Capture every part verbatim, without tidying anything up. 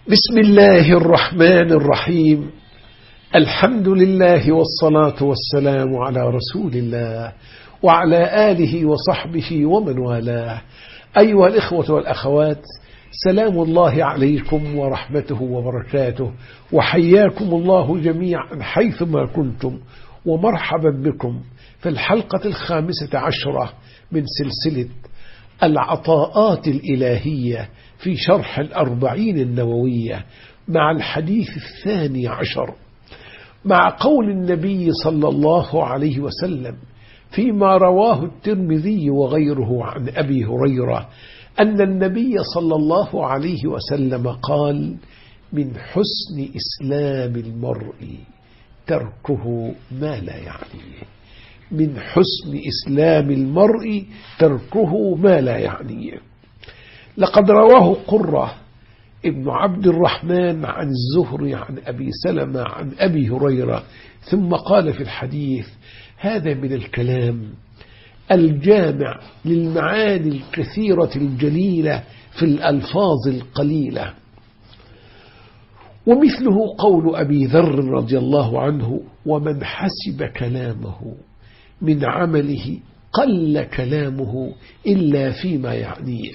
بسم الله الرحمن الرحيم. الحمد لله والصلاة والسلام على رسول الله وعلى آله وصحبه ومن والاه. أيها الإخوة والأخوات، سلام الله عليكم ورحمته وبركاته، وحياكم الله جميعا حيثما كنتم، ومرحبا بكم في الحلقة الخامسة عشرة من سلسلة العطاءات الإلهية في شرح الأربعين النووية، مع الحديث الثاني عشر، مع قول النبي صلى الله عليه وسلم فيما رواه الترمذي وغيره عن أبي هريرة أن النبي صلى الله عليه وسلم قال: من حسن إسلام المرء تركه ما لا يعنيه. من حسن إسلام المرء تركه ما لا يعنيه. لقد رواه قرة ابن عبد الرحمن عن الزهري عن أبي سلمة عن أبي هريرة، ثم قال في الحديث: هذا من الكلام الجامع للمعاني الكثيرة الجليلة في الألفاظ القليلة. ومثله قول أبي ذر رضي الله عنه: ومن حسب كلامه من عمله قل كلامه إلا فيما يعنيه.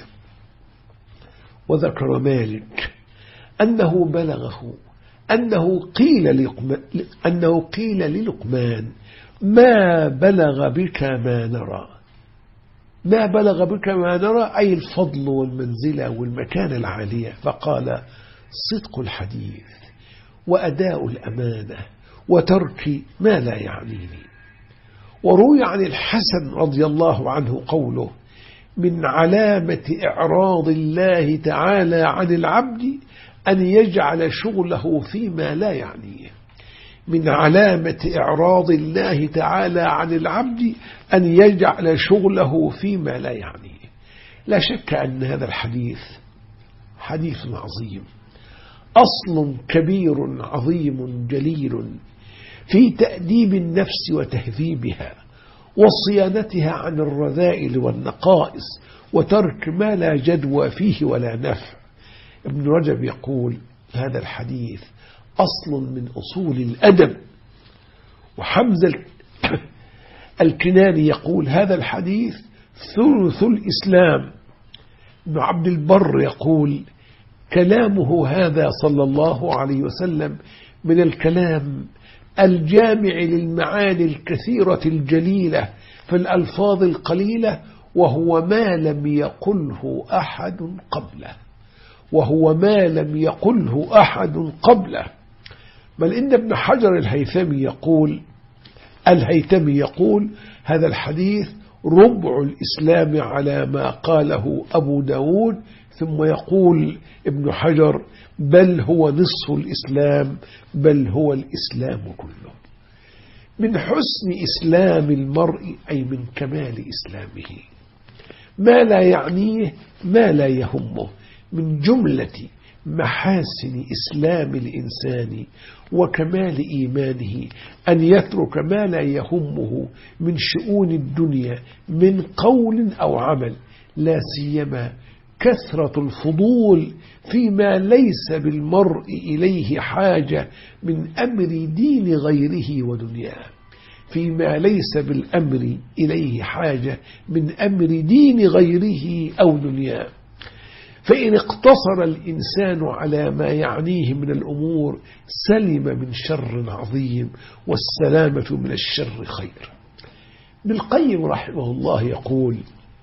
وذكر مالك أنه بلغه أنه قيل لقمان, أنه قيل للقمان: ما بلغ بك ما نرى. ما بلغ بك ما نرى أي الفضل والمنزلة والمكانة العالية. فقال: صدق الحديث وأداء الأمانة وترك ما لا يعنيني. وروي عن الحسن رضي الله عنه قوله: من علامة إعراض الله تعالى عن العبد أن يجعل شغله فيما لا يعنيه. من علامة إعراض الله تعالى عن العبد أن يجعل شغله فيما لا يعنيه. لا شك أن هذا الحديث حديث عظيم، أصل كبير عظيم جليل في تأديب النفس وتهذيبها وصيانتها عن الرذائل والنقائص وترك ما لا جدوى فيه ولا نفع. ابن رجب يقول: هذا الحديث أصل من أصول الأدب. وحمزة الكناني يقول: هذا الحديث ثلث الإسلام. ابن عبد البر يقول: كلامه هذا صلى الله عليه وسلم من الكلام الجامع للمعاني الكثيرة الجليلة في الألفاظ القليلة، وهو ما لم يقله أحد قبله. وهو ما لم يقله أحد قبله. بل إن ابن حجر الهيثمي يقول الهيثمي يقول: هذا الحديث ربع الإسلام على ما قاله أبو داود. ثم يقول ابن حجر: بل هو نصف الإسلام، بل هو الإسلام كله. من حسن إسلام المرء أي من كمال إسلامه ما لا يعنيه، ما لا يهمه. من جملة محاسن إسلام الإنسان وكمال إيمانه أن يترك ما لا يهمه من شؤون الدنيا من قول أو عمل، لا سيما كثرة الفضول فيما ليس بالمرء إليه حاجة من أمر دين غيره ودنياه. فيما ليس بالأمر إليه حاجة من أمر دين غيره أو دنياه. فإن اقتصر الإنسان على ما يعنيه من الأمور سلم من شر عظيم، والسلامة من الشر خير. ابن القيم رحمه الله يقول: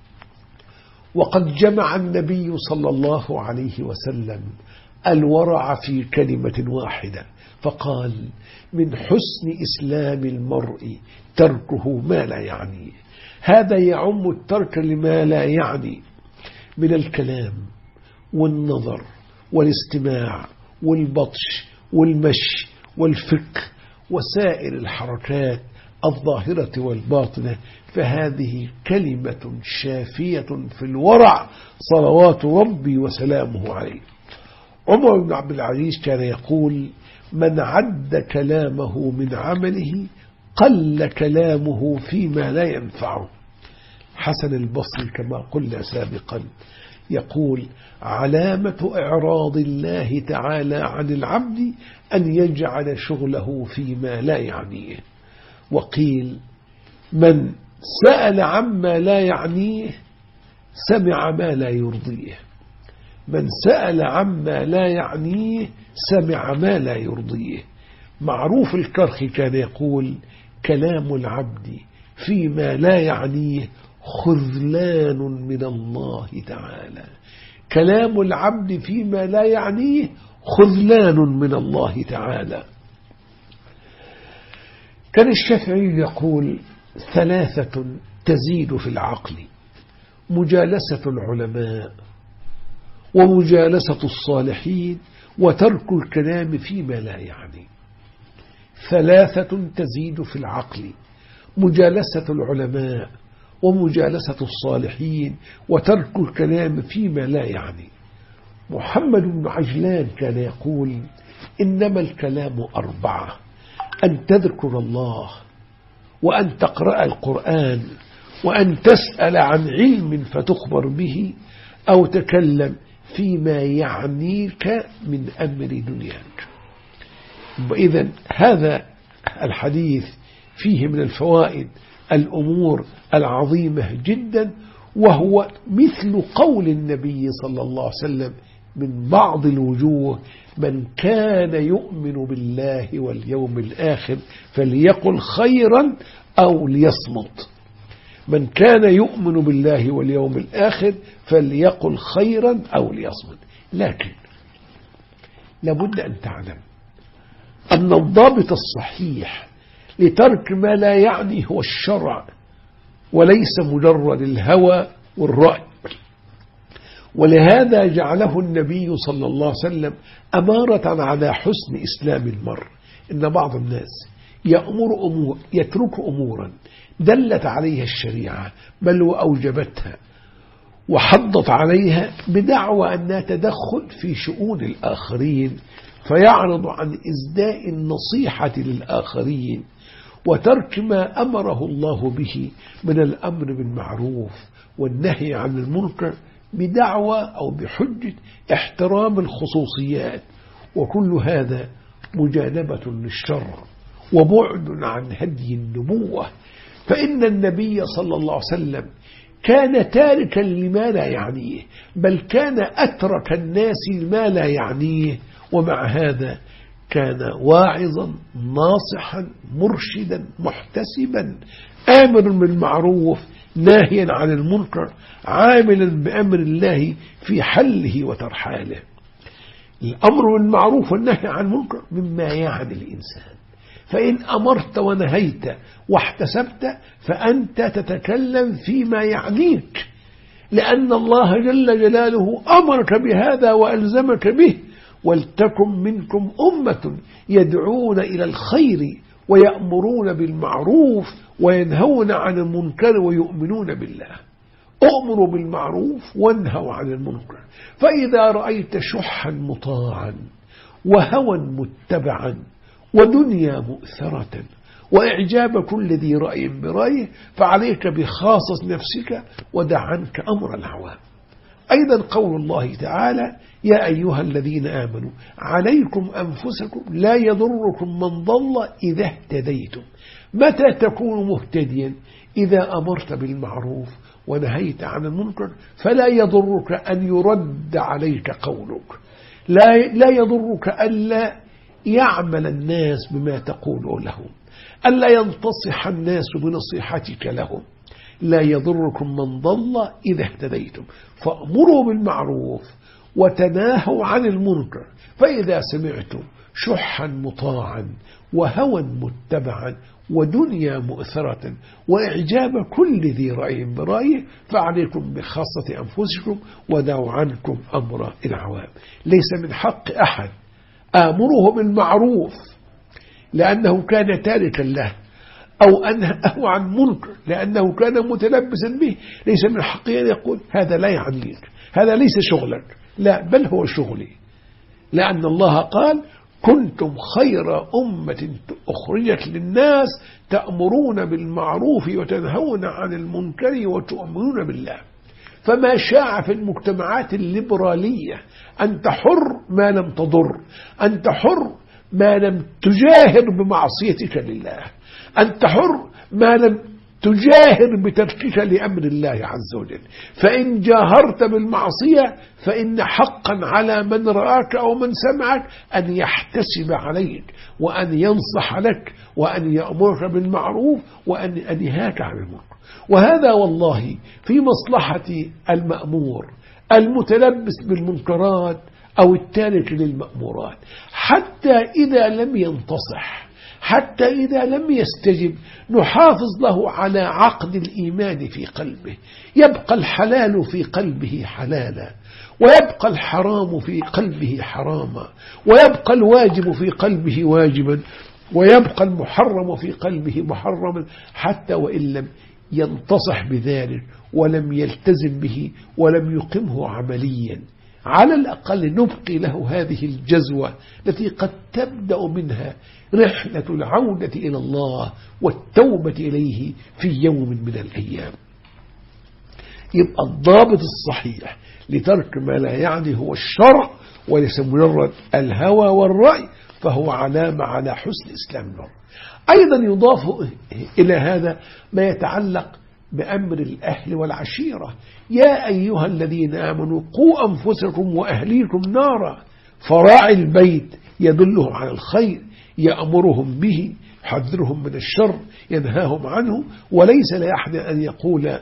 وقد جمع النبي صلى الله عليه وسلم الورع في كلمة واحدة فقال: من حسن إسلام المرء تركه ما لا يعنيه. هذا يعم الترك لما لا يعني من الكلام والنظر والاستماع والبطش والمشي والفكر وسائر الحركات الظاهرة والباطنة. فهذه كلمة شافية في الورع صلوات ربي وسلامه عليه. عمر بن عبد العزيز كان يقول: من عد كلامه من عمله قل كلامه فيما لا ينفعه. حسن البصري كما قلنا سابقا يقول علامة إعراض الله تعالى عن العبد أن يجعل شغله فيما لا يعنيه. وقيل من سأل عما لا يعنيه سمع ما لا يرضيه. من سأل عما لا يعنيه سمع ما لا يرضيه. معروف الكرخي كان يقول كلام العبد فيما لا يعنيه خذلان من الله تعالى. كلام العبد فيما لا يعنيه خذلان من الله تعالى. كان الشافعي يقول ثلاثة تزيد في العقل: مجالسة العلماء، ومجالسة الصالحين، وترك الكلام فيما لا يعني. ثلاثة تزيد في العقل: مجالسة العلماء، ومجالسة الصالحين، وترك الكلام فيما لا يعني. محمد بن عجلان كان يقول إنما الكلام أربعة: أن تذكر الله، وأن تقرأ القرآن، وأن تسأل عن علم فتخبر به، أو تكلم فيما يعنيك من أمر دنياك. إذن هذا الحديث فيه من الفوائد الأمور العظيمة جدا، وهو مثل قول النبي صلى الله عليه وسلم من بعض الوجوه: من كان يؤمن بالله واليوم الآخر فليقل خيرا أو ليصمت. من كان يؤمن بالله واليوم الآخر فليقل خيرا أو ليصمت. لكن لابد أن تعلم أن الضابط الصحيح لترك ما لا يعني هو الشرع، وليس مجرد الهوى والرأي. ولهذا جعله النبي صلى الله عليه وسلم أمارة على حسن إسلام المرء. إن بعض الناس يأمر أمور يترك أمورا دلت عليها الشريعة بل وأوجبتها وحضت عليها بدعوى أنها تدخل في شؤون الآخرين، فيعرض عن إزداء النصيحة للآخرين وترك ما أمره الله به من الأمر بالمعروف والنهي عن المنكر بدعوى أو بحجة احترام الخصوصيات. وكل هذا مجانبة للشرع وبعد عن هدي النبوة. فإن النبي صلى الله عليه وسلم كان تاركا لما لا يعنيه، بل كان أترك الناس لما لا يعنيه، ومع هذا كان واعظا ناصحا مرشدا محتسبا آمرا بالمعروف ناهيا عن المنكر عاملا بأمر الله في حله وترحاله. الأمر بالمعروف والنهي عن المنكر مما يعني الإنسان، فإن أمرت ونهيت واحتسبت فأنت تتكلم فيما يعنيك، لأن الله جل جلاله أمرك بهذا وألزمك به: ولتكن منكم أمة يدعون إلى الخير ويأمرون بالمعروف وينهون عن المنكر ويؤمنون بالله. أؤمروا بالمعروف وانهوا عن المنكر. فإذا رأيت شحا مطاعا وهوى متبعا ودنيا مؤثرة وإعجاب كل ذي رأي برأيه فعليك بخاصة نفسك ودع عنك أمر العوام. أيضا قول الله تعالى: يا أيها الذين آمنوا عليكم أنفسكم لا يضركم من ضل إذا اهتديتم. متى تكون مهتديا؟ إذا أمرت بالمعروف ونهيت عن المنكر، فلا يضرك أن يرد عليك قولك، لا, لا يضرك ألا يعمل الناس بما تقول لهم، ألا ينتصح الناس بنصيحتك لهم. لا يضركم من ضل إذا اهتديتم، فأمروا بالمعروف وتناهوا عن المنكر. فإذا سمعتم شحا مطاعا وهوى متبعا ودنيا مؤثرة وإعجاب كل ذي رأي برأيه فعليكم بخاصة أنفسكم ودعوا عنكم أمر العوام. ليس من حق أحد آمره بالمعروف لأنه كان تاركا له، أو أنهه عن منكر لأنه كان متلبسا به. ليس من حقه أن يقول هذا لا يعنيك، هذا ليس شغلك، لا، بل هو شغلي، لأن الله قال: كنتم خير أمة أخرجت للناس تأمرون بالمعروف وتنهون عن المنكر وتؤمنون بالله. فما شاع في المجتمعات الليبرالية أنت حر ما لم تضر، أنت حر ما لم تجاهر بمعصيتك لله، أنت حر ما لم تجاهر بتركك لأمر الله عز وجل. فإن جاهرت بالمعصية فإن حقا على من رآك أو من سمعك أن يحتسب عليك وأن ينصح لك وأن يأمرك بالمعروف وأن ينهاك عن المنكر. وهذا والله في مصلحة المأمور المتلبس بالمنكرات أو التارك للمأمورات، حتى إذا لم ينتصح، حتى إذا لم يستجب نحافظ له على عقد الإيمان في قلبه، يبقى الحلال في قلبه حلالا، ويبقى الحرام في قلبه حراما، ويبقى الواجب في قلبه واجبا، ويبقى المحرم في قلبه محرما، حتى وإن لم ينتصح بذلك ولم يلتزم به ولم يقمه عمليا. على الأقل نبقي له هذه الجزوة التي قد تبدأ منها رحلة العودة إلى الله والتوبة إليه في يوم من الأيام. يبقى الضابط الصحيح لترك ما لا يعني هو الشرع وليس مجرد الهوى والرأي، فهو علامة على حسن إسلام المرء. أيضا يضاف إلى هذا ما يتعلق بأمر الأهل والعشيرة. يا أيها الذين آمنوا قوا أنفسكم وأهليكم نارا، فراعي البيت يدلهم على الخير، يأمرهم به، يحذرهم من الشر، ينهاهم عنه. وليس لأحد أن يقول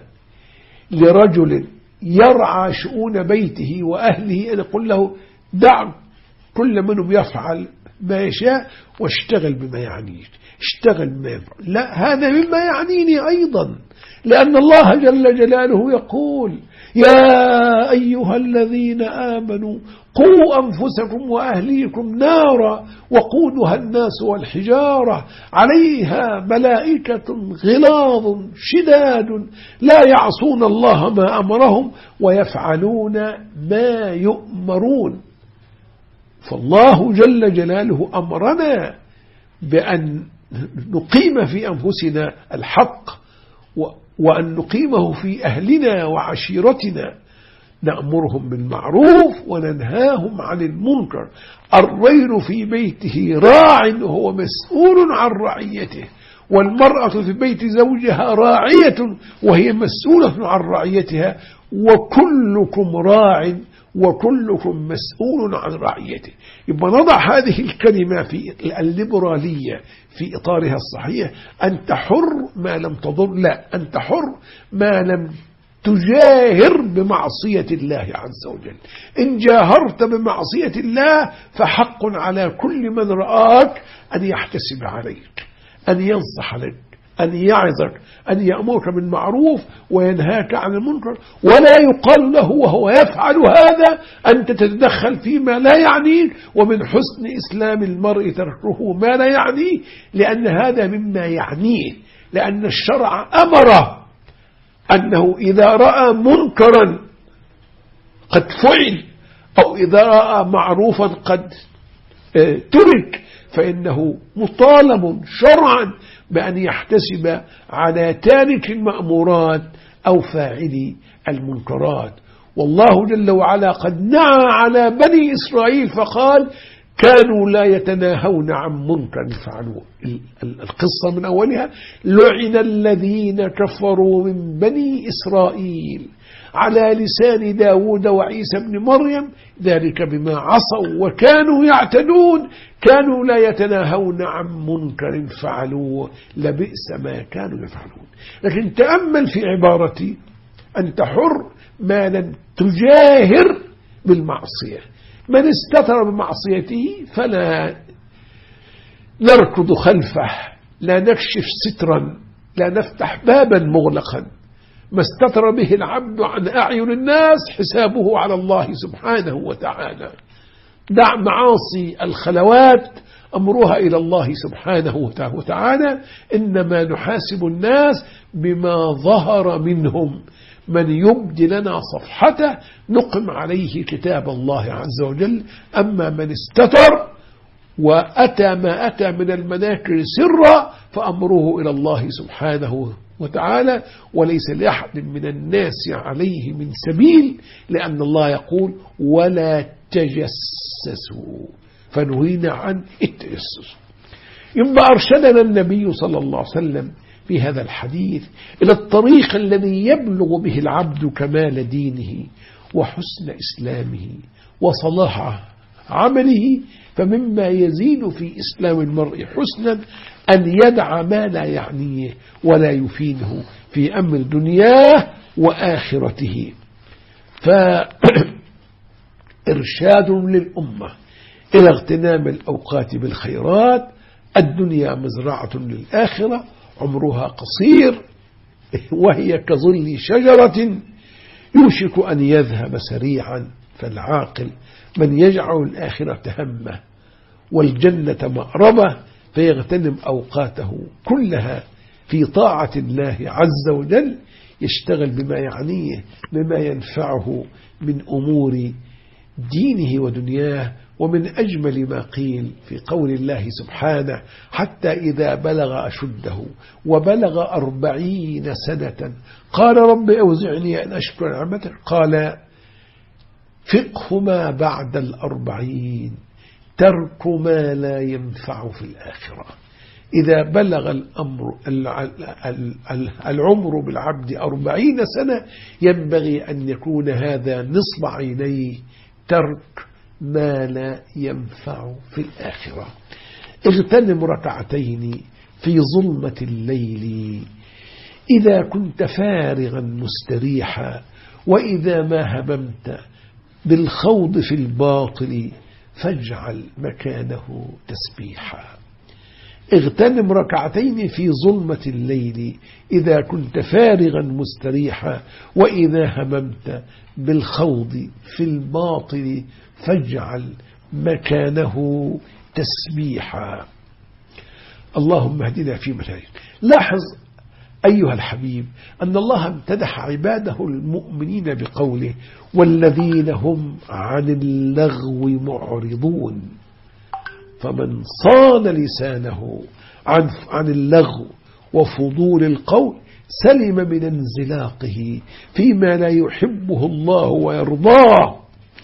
لرجل يرعى شؤون بيته وأهله أن يقول له دع كل منهم يفعل ما يشاء واشتغل بما يعنيك، اشتغل بما يفعل. لا، هذا مما يعنيني أيضا، لأن الله جل جلاله يقول يا أيها الذين آمنوا قوا أنفسكم وأهليكم نارا وقودها الناس والحجارة عليها ملائكة غلاظ شداد لا يعصون الله ما أمرهم ويفعلون ما يؤمرون. فالله جل جلاله أمرنا بأن نقيم في أنفسنا الحق وأن نقيمه في أهلنا وعشيرتنا، نأمرهم بالمعروف وننهاهم عن المنكر. الرجل في بيته راع وهو مسؤول عن رعيته، والمرأة في بيت زوجها راعية وهي مسؤولة عن رعيتها، وكلكم راع وكلكم مسؤول عن رعيته. يبقى نضع هذه الكلمة في الليبرالية في إطارها الصحيح. أنت حر ما لم تضر، لا، أنت حر ما لم تجاهر بمعصية الله عز وجل. إن جاهرت بمعصية الله فحق على كل من رآك أن يحتسب عليك، أن ينصح لك، أن يعظك، أن يأمرك بالمعروف وينهاك عن المنكر. ولا يقال له وهو يفعل هذا أن تتدخل فيما لا يعنيك، ومن حسن إسلام المرء تركه ما لا يعنيه، لأن هذا مما يعنيه، لأن الشرع أمره أنه إذا رأى منكرا قد فعل أو إذا رأى معروفا قد ترك فإنه مطالب شرعا بأن يحتسب على تارك المأمورات أو فاعل المنكرات. والله جل وعلا قد نعى على بني إسرائيل فقال كانوا لا يتناهون عن منكر فعلوه. القصة من أولها لعن الذين كفروا من بني إسرائيل على لسان داود وعيسى بن مريم ذلك بما عصوا وكانوا يعتدون كانوا لا يتناهون عن منكر فعلوه لبئس ما كانوا يفعلون. لكن تأمل في عبارتي أنت حر ما لم تجاهر بالمعصية. من استتر بمعصيته فلا نركض خلفه، لا نكشف سترا، لا نفتح بابا مغلقا. ما استتر به العبد عن أعين الناس حسابه على الله سبحانه وتعالى. دع معاصي الخلوات أمرها إلى الله سبحانه وتعالى. إنما نحاسب الناس بما ظهر منهم. من يبدي لنا صفحته نقم عليه كتاب الله عز وجل. أما من استتر وأتى ما أتى من المناكر سرا فأمره إلى الله سبحانه وتعالى، وليس لأحد من الناس عليه من سبيل، لأن الله يقول ولا تجسسوا، فنهينا عن التجسس. يبقى أرشدنا النبي صلى الله عليه وسلم في هذا الحديث إلى الطريق الذي يبلغ به العبد كمال دينه وحسن إسلامه وصلاح عمله. فمما يزيد في إسلام المرء حسنا أن يدع ما لا يعنيه ولا يفيده في أمر دنياه وآخرته. فإرشاد للأمة إلى اغتنام الأوقات بالخيرات. الدنيا مزرعة للآخرة، عمرها قصير، وهي كظل شجرة يوشك أن يذهب سريعا، فالعاقل من يجعل الآخرة همه والجنة مأربة، فيغتنم أوقاته كلها في طاعة الله عز وجل، يشتغل بما يعنيه بما ينفعه من أمور دينه ودنياه. ومن أجمل ما قيل في قول الله سبحانه حتى إذا بلغ أشده وبلغ أربعين سنة قال رب أوزعني أن أشكر نعمتك، قال فقه ما بعد الأربعين ترك ما لا ينفع في الآخرة. إذا بلغ الأمر العمر بالعبد أربعين سنة ينبغي أن يكون هذا نصب عينيه، ترك ما لا ينفع في الآخرة. اغتنم ركعتين في ظلمة الليل إذا كنت فارغا مستريحا، وإذا ما هممت بالخوض في الباطل فاجعل مكانه تسبيحا. اغتنم ركعتين في ظلمة الليل إذا كنت فارغا مستريحا، وإذا هممت بالخوض في الباطل فاجعل مكانه تسبيحا. اللهم اهدنا في منهجك. لاحظ أيها الحبيب أن الله امتدح عباده المؤمنين بقوله والذين هم عن اللغو معرضون. فمن صان لسانه عن, عن اللغو وفضول القول سلم من انزلاقه فيما لا يحبه الله ويرضاه.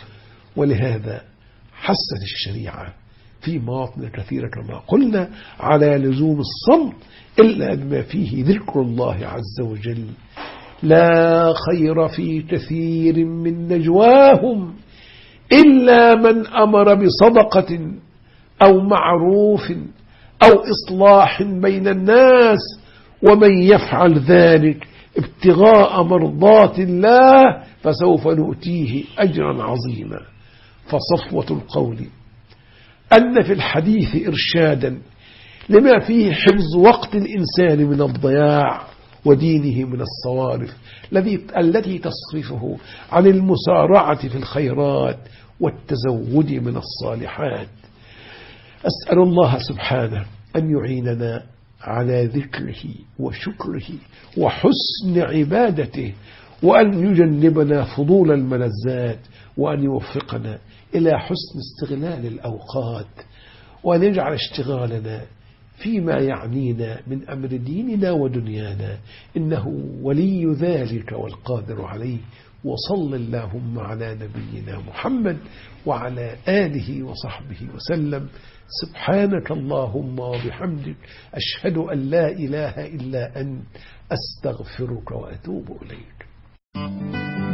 ولهذا حثت الشريعة في مواطن كثيرة كما قلنا على لزوم الصمت إلا ما فيه ذكر الله عز وجل. لا خير في كثير من نجواهم إلا من أمر بصدقة أو معروف أو إصلاح بين الناس، ومن يفعل ذلك ابتغاء مرضات الله فسوف نؤتيه أجرا عظيما. فصفوة القول أن في الحديث إرشادا لما فيه حفظ وقت الإنسان من الضياع ودينه من الصوارف التي تصرفه عن المسارعة في الخيرات والتزود من الصالحات. أسأل الله سبحانه أن يعيننا على ذكره وشكره وحسن عبادته، وأن يجنبنا فضول الملذات، وأن يوفقنا إلى حسن استغلال الأوقات، وأن يجعل اشتغالنا فيما يعنينا من أمر ديننا ودنيانا، إنه ولي ذلك والقادر عليه. وصل اللهم على نبينا محمد وعلى آله وصحبه وسلم. سبحانك اللهم وبحمدك أشهد أن لا إله إلا أنت أستغفرك وأتوب إليك.